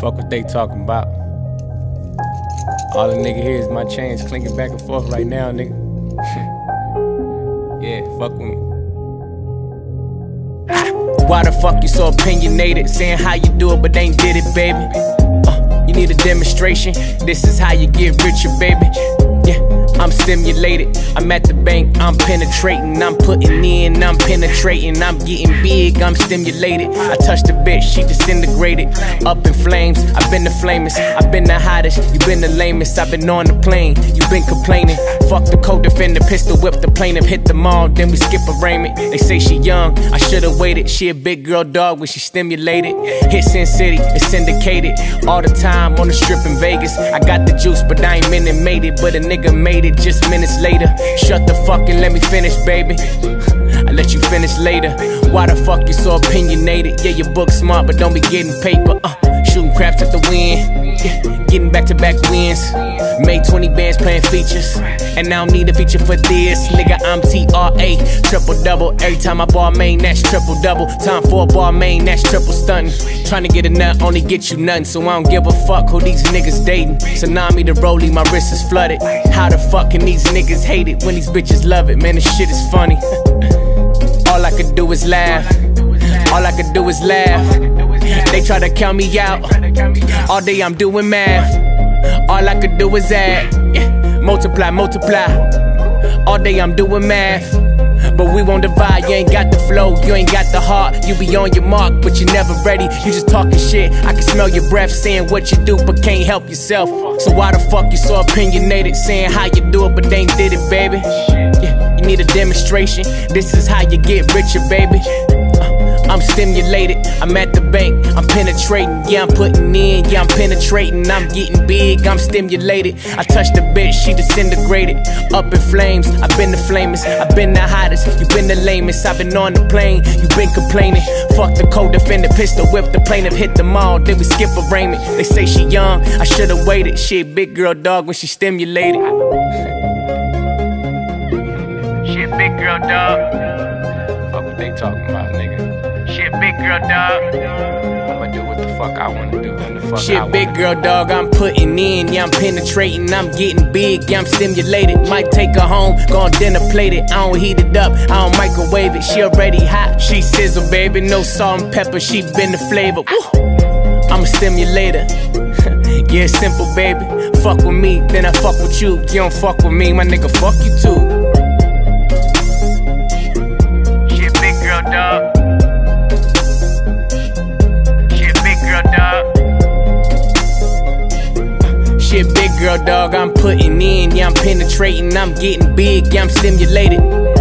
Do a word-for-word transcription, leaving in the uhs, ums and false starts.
Fuck what they talking about. All the nigga hear is my chains clinking back and forth right now, nigga. Yeah, fuck with me. Why the fuck you so opinionated? Saying how you do it but ain't did it, baby. uh, You need a demonstration. This is how you get richer, baby. Yeah, I'm stimulated. I'm at the bank, I'm penetrating. I'm putting in, I'm penetrating. I'm getting big, I'm stimulated. I touched the bitch, she disintegrated. Up in flames, I've been the flamest. I've been the hottest, you been the lamest. I've been on the plane, you been complaining. Fuck the co-defender, pistol whip the plaintiff. Hit the mall, then we skip arraignment. They say she young, I should've waited. She a big girl dog when she stimulated. Hit Sin City, it's syndicated. All the time on the strip in Vegas. I got the juice, but I ain't minute made it. But a nigga made it just minutes later. Shut the fuck and let me finish, baby. I let you finish later. Why the fuck you so opinionated? Yeah, your book smart, but don't be getting paper. Uh, shooting craps at the wind. Yeah, getting back-to-back wins. Made twenty bands playing features, and I don't need a feature for this. Nigga, I'm T R A, triple-double. Every time I ball main, that's triple-double. Time for a ball main, that's triple stunting. Trying to get a nut, only get you nothing. So I don't give a fuck who these niggas dating. Tsunami the rollie, my wrist is flooded. How the fuck can these niggas hate it when these bitches love it? Man, this shit is funny. All I could do is laugh. All I could do is laugh. They try to count me out. All day I'm doing math. All I could do is add. Yeah. Multiply, multiply. All day I'm doing math. But we won't divide. You ain't got the flow, you ain't got the heart. You be on your mark, but you never ready. You just talking shit. I can smell your breath saying what you do, but can't help yourself. So why the fuck you so opinionated? Saying how you do it, but they ain't did it, baby. Yeah, you need a demonstration. This is how you get richer, baby. I'm stimulated, I'm at the bank, I'm penetrating. Yeah, I'm putting in, yeah, I'm penetrating. I'm getting big, I'm stimulated. I touched the bitch, she disintegrated. Up in flames, I've been the flamest. I've been the hottest, you been the lamest. I've been on the plane, you been complaining. Fuck the co-defender, pistol whip the plaintiff. Hit the mall, then we skip arraignment. They say she young, I should've waited. She a big girl dog when she stimulated. She a big girl dog. Fuck what they talking about, nigga. She a big girl dog. I'ma do what the fuck I wanna do when the fuck She a big girl dog, I'm putting in, yeah, I'm penetrating. I'm getting big, yeah, I'm stimulated. Might take her home, gon' dinner plate it. I don't heat it up, I don't microwave it. She already hot, she sizzle, baby. No salt and pepper, she been the flavor. Woo. I'm a stimulator. Yeah, simple, baby. Fuck with me, then I fuck with you. You don't fuck with me, my nigga, fuck you too. She a big girl dog. She a big girl dog, I'm putting in, yeah, I'm penetrating. I'm getting big, yeah, I'm stimulated.